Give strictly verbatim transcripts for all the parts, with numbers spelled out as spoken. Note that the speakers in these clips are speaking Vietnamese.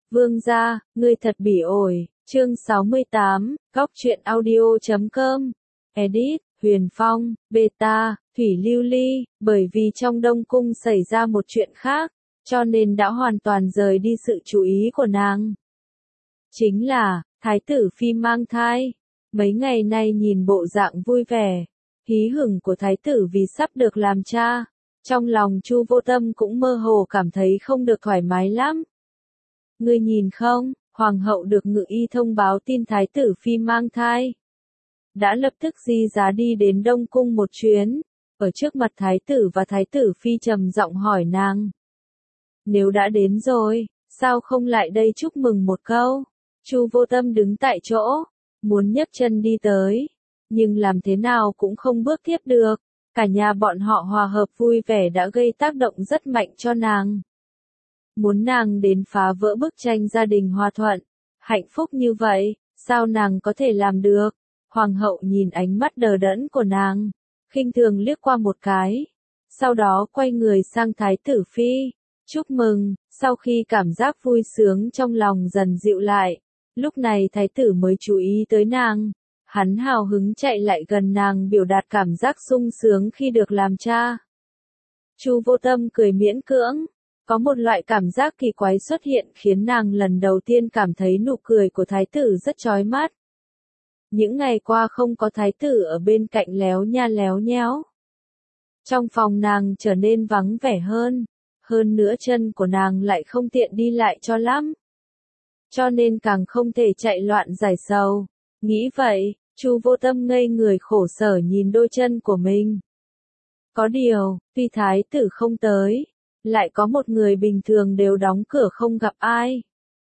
Vương gia, ngươi thật bỉ ổi, chương sáu mươi tám, góc truyện audio chấm com, edit, Huyền Phong, beta, Thủy Lưu Ly, bởi vì trong Đông Cung xảy ra một chuyện khác, cho nên đã hoàn toàn rời đi sự chú ý của nàng. Chính là, Thái tử Phi mang thai, mấy ngày nay nhìn bộ dạng vui vẻ, hí hửng của Thái tử vì sắp được làm cha, trong lòng Chu Vô Tâm cũng mơ hồ cảm thấy không được thoải mái lắm. Ngươi nhìn không, Hoàng hậu được Ngự Y thông báo tin Thái tử Phi mang thai. Đã lập tức di giá đi đến Đông Cung một chuyến, ở trước mặt Thái tử và Thái tử Phi trầm giọng hỏi nàng. Nếu đã đến rồi, sao không lại đây chúc mừng một câu? Chu Vô Tâm đứng tại chỗ, muốn nhấc chân đi tới, nhưng làm thế nào cũng không bước tiếp được. Cả nhà bọn họ hòa hợp vui vẻ đã gây tác động rất mạnh cho nàng. Muốn nàng đến phá vỡ bức tranh gia đình hòa thuận, hạnh phúc như vậy, sao nàng có thể làm được? Hoàng hậu nhìn ánh mắt đờ đẫn của nàng, khinh thường liếc qua một cái, sau đó quay người sang Thái tử Phi, chúc mừng. Sau khi cảm giác vui sướng trong lòng dần dịu lại, lúc này Thái tử mới chú ý tới nàng, hắn hào hứng chạy lại gần nàng biểu đạt cảm giác sung sướng khi được làm cha. Chu Vô Tâm cười miễn cưỡng, có một loại cảm giác kỳ quái xuất hiện khiến nàng lần đầu tiên cảm thấy nụ cười của Thái tử rất chói mắt. Những ngày qua không có Thái tử ở bên cạnh léo nha léo nhéo. Trong phòng nàng trở nên vắng vẻ hơn, hơn nữa chân của nàng lại không tiện đi lại cho lắm. Cho nên càng không thể chạy loạn giải sầu. Nghĩ vậy, Chu Vô Tâm ngây người khổ sở nhìn đôi chân của mình. Có điều, tuy Thái tử không tới, lại có một người bình thường đều đóng cửa không gặp ai.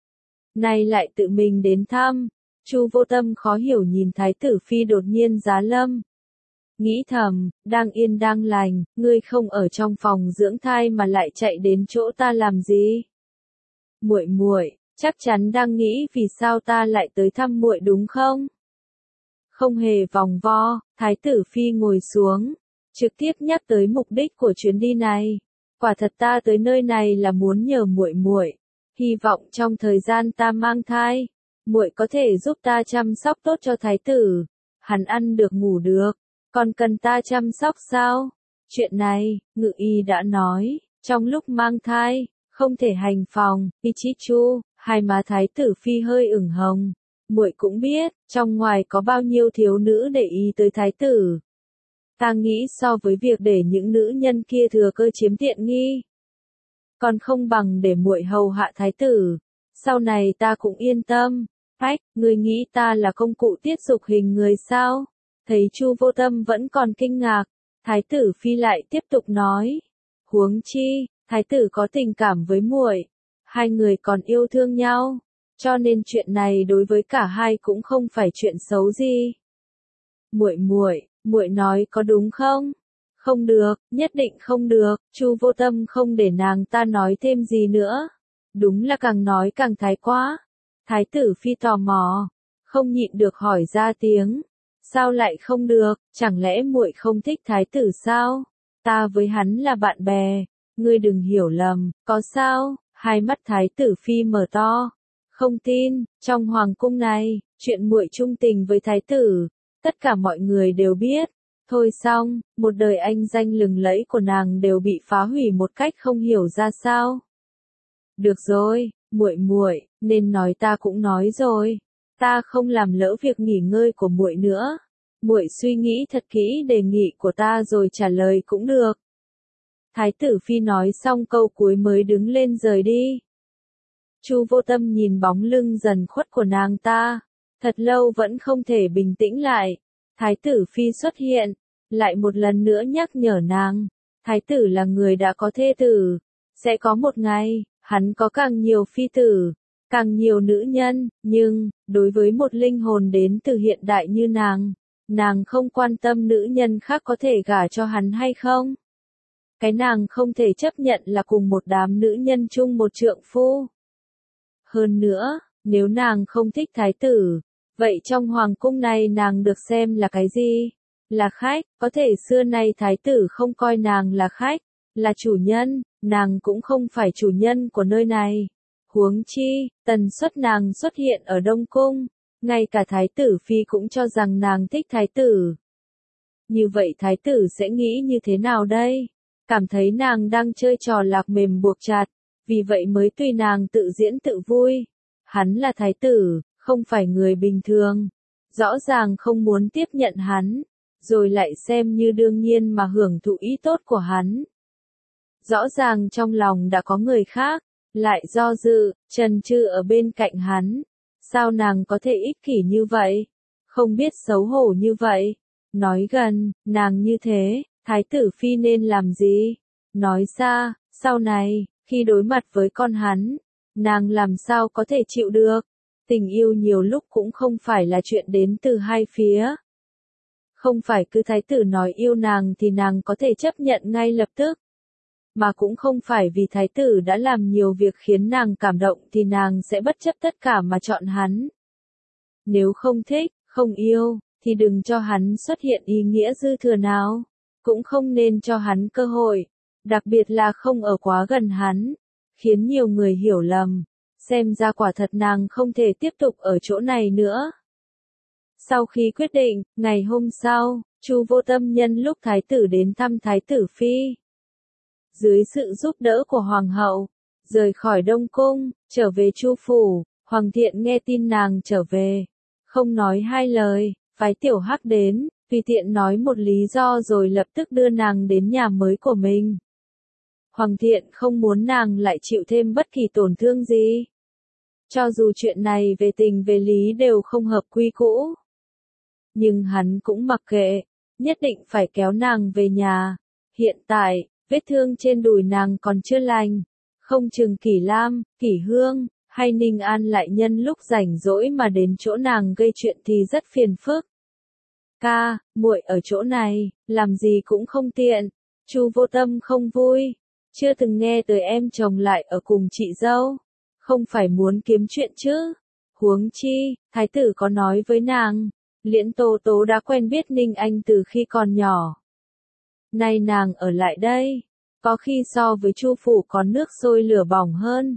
Nay lại tự mình đến thăm, Chu Vô Tâm khó hiểu nhìn Thái tử Phi đột nhiên giá lâm. Nghĩ thầm, đang yên đang lành, ngươi không ở trong phòng dưỡng thai mà lại chạy đến chỗ ta làm gì? Muội muội, chắc chắn đang nghĩ vì sao ta lại tới thăm muội đúng không? Không hề vòng vo, Thái tử Phi ngồi xuống, trực tiếp nhắc tới mục đích của chuyến đi này. Quả thật ta tới nơi này là muốn nhờ muội muội, hy vọng trong thời gian ta mang thai, muội có thể giúp ta chăm sóc tốt cho thái tử, hắn ăn được ngủ được, còn cần ta chăm sóc sao? Chuyện này, Ngự Y đã nói, trong lúc mang thai, không thể hành phòng. Ichichu, hai má Thái tử Phi hơi ửng hồng. Muội cũng biết, trong ngoài có bao nhiêu thiếu nữ để ý tới thái tử. Ta nghĩ so với việc để những nữ nhân kia thừa cơ chiếm tiện nghi, còn không bằng để muội hầu hạ thái tử. Sau này ta cũng yên tâm. Ách, ngươi nghĩ ta là công cụ tiết dục hình người sao? Thấy Chu Vô Tâm vẫn còn kinh ngạc, Thái tử Phi lại tiếp tục nói. Huống chi, thái tử có tình cảm với muội, hai người còn yêu thương nhau, cho nên chuyện này đối với cả hai cũng không phải chuyện xấu gì. Muội muội, muội nói có đúng không? Không được, nhất định không được. Chu Vô Tâm không để nàng ta nói thêm gì nữa. Đúng là càng nói càng thái quá. Thái tử Phi tò mò, không nhịn được hỏi ra tiếng. Sao lại không được, chẳng lẽ muội không thích thái tử sao? Ta với hắn là bạn bè, ngươi đừng hiểu lầm, có sao? Hai mắt Thái tử Phi mở to. Không tin, trong hoàng cung này, chuyện muội chung tình với thái tử, tất cả mọi người đều biết. Thôi xong, một đời anh danh lừng lẫy của nàng đều bị phá hủy một cách không hiểu ra sao. Được rồi, muội muội, nên nói ta cũng nói rồi. Ta không làm lỡ việc nghỉ ngơi của muội nữa. Muội suy nghĩ thật kỹ đề nghị của ta rồi trả lời cũng được. Thái tử Phi nói xong câu cuối mới đứng lên rời đi. Chu Vô Tâm nhìn bóng lưng dần khuất của nàng ta, thật lâu vẫn không thể bình tĩnh lại. Thái tử Phi xuất hiện, lại một lần nữa nhắc nhở nàng, thái tử là người đã có thê tử, sẽ có một ngày, hắn có càng nhiều phi tử, càng nhiều nữ nhân, nhưng, đối với một linh hồn đến từ hiện đại như nàng, nàng không quan tâm nữ nhân khác có thể gả cho hắn hay không. Cái nàng không thể chấp nhận là cùng một đám nữ nhân chung một trượng phu. Hơn nữa, nếu nàng không thích thái tử, vậy trong hoàng cung này nàng được xem là cái gì? Là khách, có thể xưa nay thái tử không coi nàng là khách, là chủ nhân, nàng cũng không phải chủ nhân của nơi này. Huống chi, tần suất nàng xuất hiện ở Đông Cung, ngay cả Thái tử Phi cũng cho rằng nàng thích Thái tử. Như vậy Thái tử sẽ nghĩ như thế nào đây? Cảm thấy nàng đang chơi trò lạc mềm buộc chặt, vì vậy mới tùy nàng tự diễn tự vui. Hắn là Thái tử, không phải người bình thường. Rõ ràng không muốn tiếp nhận hắn, rồi lại xem như đương nhiên mà hưởng thụ ý tốt của hắn. Rõ ràng trong lòng đã có người khác, lại do dự, chần chừ ở bên cạnh hắn. Sao nàng có thể ích kỷ như vậy? Không biết xấu hổ như vậy? Nói gần, nàng như thế, Thái tử Phi nên làm gì? Nói xa, sau này, khi đối mặt với con hắn, nàng làm sao có thể chịu được? Tình yêu nhiều lúc cũng không phải là chuyện đến từ hai phía. Không phải cứ Thái tử nói yêu nàng thì nàng có thể chấp nhận ngay lập tức. Mà cũng không phải vì Thái tử đã làm nhiều việc khiến nàng cảm động thì nàng sẽ bất chấp tất cả mà chọn hắn. Nếu không thích, không yêu, thì đừng cho hắn xuất hiện ý nghĩa dư thừa nào. Cũng không nên cho hắn cơ hội, đặc biệt là không ở quá gần hắn, khiến nhiều người hiểu lầm. Xem ra quả thật nàng không thể tiếp tục ở chỗ này nữa. Sau khi quyết định, ngày hôm sau, Chu Vô Tâm nhân lúc Thái tử đến thăm Thái tử Phi. Dưới sự giúp đỡ của Hoàng hậu, rời khỏi Đông Cung, trở về Chu Phủ, Hoàng Thiện nghe tin nàng trở về. Không nói hai lời, phái Tiểu Hắc đến, tùy tiện nói một lý do rồi lập tức đưa nàng đến nhà mới của mình. Hoàng Thiện không muốn nàng lại chịu thêm bất kỳ tổn thương gì. Cho dù chuyện này về tình về lý đều không hợp quy cũ. Nhưng hắn cũng mặc kệ, nhất định phải kéo nàng về nhà. Hiện tại, vết thương trên đùi nàng còn chưa lành. Không chừng Kỷ Lam, Kỷ Hương, hay Ninh An lại nhân lúc rảnh rỗi mà đến chỗ nàng gây chuyện thì rất phiền phức. Ca, muội ở chỗ này, làm gì cũng không tiện. Chu Vô Tâm không vui. Chưa từng nghe tới em chồng lại ở cùng chị dâu. Không phải muốn kiếm chuyện chứ. Huống chi, Thái tử có nói với nàng, Liễn Tố Tố đã quen biết Ninh Anh từ khi còn nhỏ. Nay nàng ở lại đây, có khi so với Chu Phủ còn nước sôi lửa bỏng hơn.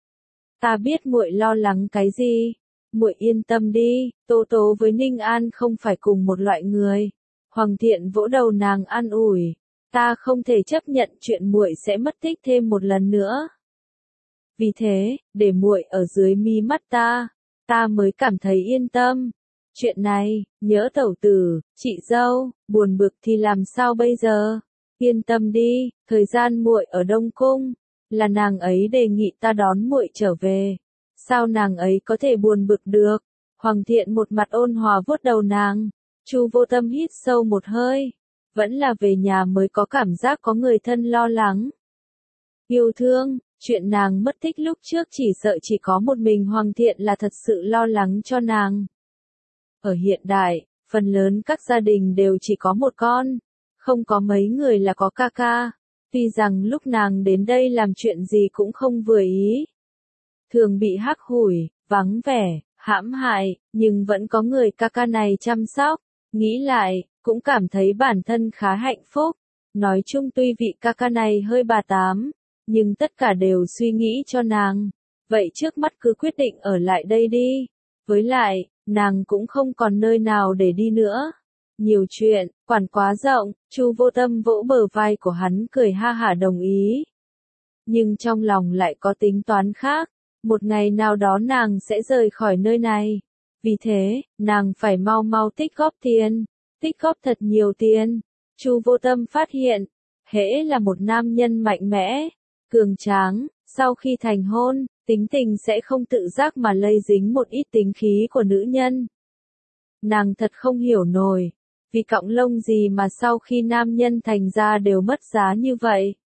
Ta biết muội lo lắng cái gì, muội yên tâm đi, Tố Tố với Ninh An không phải cùng một loại người. Hoàng Thiện vỗ đầu nàng an ủi, ta không thể chấp nhận chuyện muội sẽ mất tích thêm một lần nữa. Vì thế, để muội ở dưới mi mắt ta, ta mới cảm thấy yên tâm. Chuyện này, nhỡ tẩu tử, chị dâu, buồn bực thì làm sao bây giờ? Yên tâm đi, thời gian muội ở Đông Cung, là nàng ấy đề nghị ta đón muội trở về. Sao nàng ấy có thể buồn bực được? Hoàng Thiện một mặt ôn hòa vuốt đầu nàng. Chu Vô Tâm hít sâu một hơi. Vẫn là về nhà mới có cảm giác có người thân lo lắng. Yêu thương, chuyện nàng mất tích lúc trước chỉ sợ chỉ có một mình Hoàng Thiện là thật sự lo lắng cho nàng. Ở hiện đại, phần lớn các gia đình đều chỉ có một con, không có mấy người là có ca ca. Tuy rằng lúc nàng đến đây làm chuyện gì cũng không vừa ý, thường bị hắc hủi, vắng vẻ, hãm hại, nhưng vẫn có người ca ca này chăm sóc. Nghĩ lại, cũng cảm thấy bản thân khá hạnh phúc. Nói chung tuy vị ca ca này hơi bà tám, nhưng tất cả đều suy nghĩ cho nàng. Vậy trước mắt cứ quyết định ở lại đây đi. Với lại, nàng cũng không còn nơi nào để đi nữa. Nhiều chuyện, quản quá rộng, Chu Vô Tâm vỗ bờ vai của hắn cười ha hả đồng ý. Nhưng trong lòng lại có tính toán khác. Một ngày nào đó nàng sẽ rời khỏi nơi này. Vì thế, nàng phải mau mau tích góp tiền. Tích góp thật nhiều tiền. Chu Vô Tâm phát hiện, hễ là một nam nhân mạnh mẽ, cường tráng, sau khi thành hôn, tính tình sẽ không tự giác mà lây dính một ít tính khí của nữ nhân. Nàng thật không hiểu nổi, vì cọng lông gì mà sau khi nam nhân thành ra đều mất giá như vậy.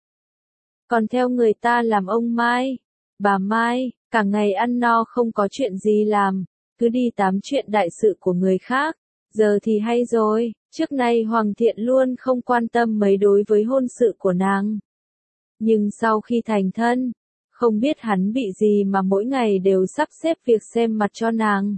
Còn theo người ta làm ông Mai, bà Mai, cả ngày ăn no không có chuyện gì làm, cứ đi tám chuyện đại sự của người khác. Giờ thì hay rồi, trước nay Hoàng Thiện luôn không quan tâm mấy đối với hôn sự của nàng. Nhưng sau khi thành thân, không biết hắn bị gì mà mỗi ngày đều sắp xếp việc xem mặt cho nàng.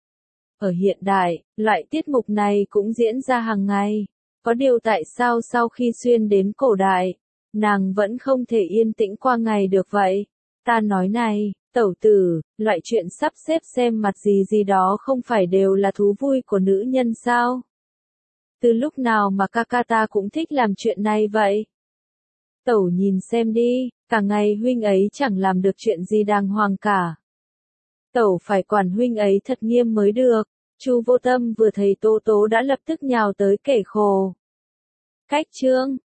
Ở hiện đại, loại tiết mục này cũng diễn ra hàng ngày. Có điều tại sao sau khi xuyên đến cổ đại, nàng vẫn không thể yên tĩnh qua ngày được vậy? Ta nói này, Tẩu tử, loại chuyện sắp xếp xem mặt gì gì đó không phải đều là thú vui của nữ nhân sao? Từ lúc nào mà ca ca ta cũng thích làm chuyện này vậy? Tẩu nhìn xem đi, cả ngày huynh ấy chẳng làm được chuyện gì đàng hoàng cả. Tẩu phải quản huynh ấy thật nghiêm mới được. Chu Vô Tâm vừa thấy Tố Tố đã lập tức nhào tới kể khổ. Cách chương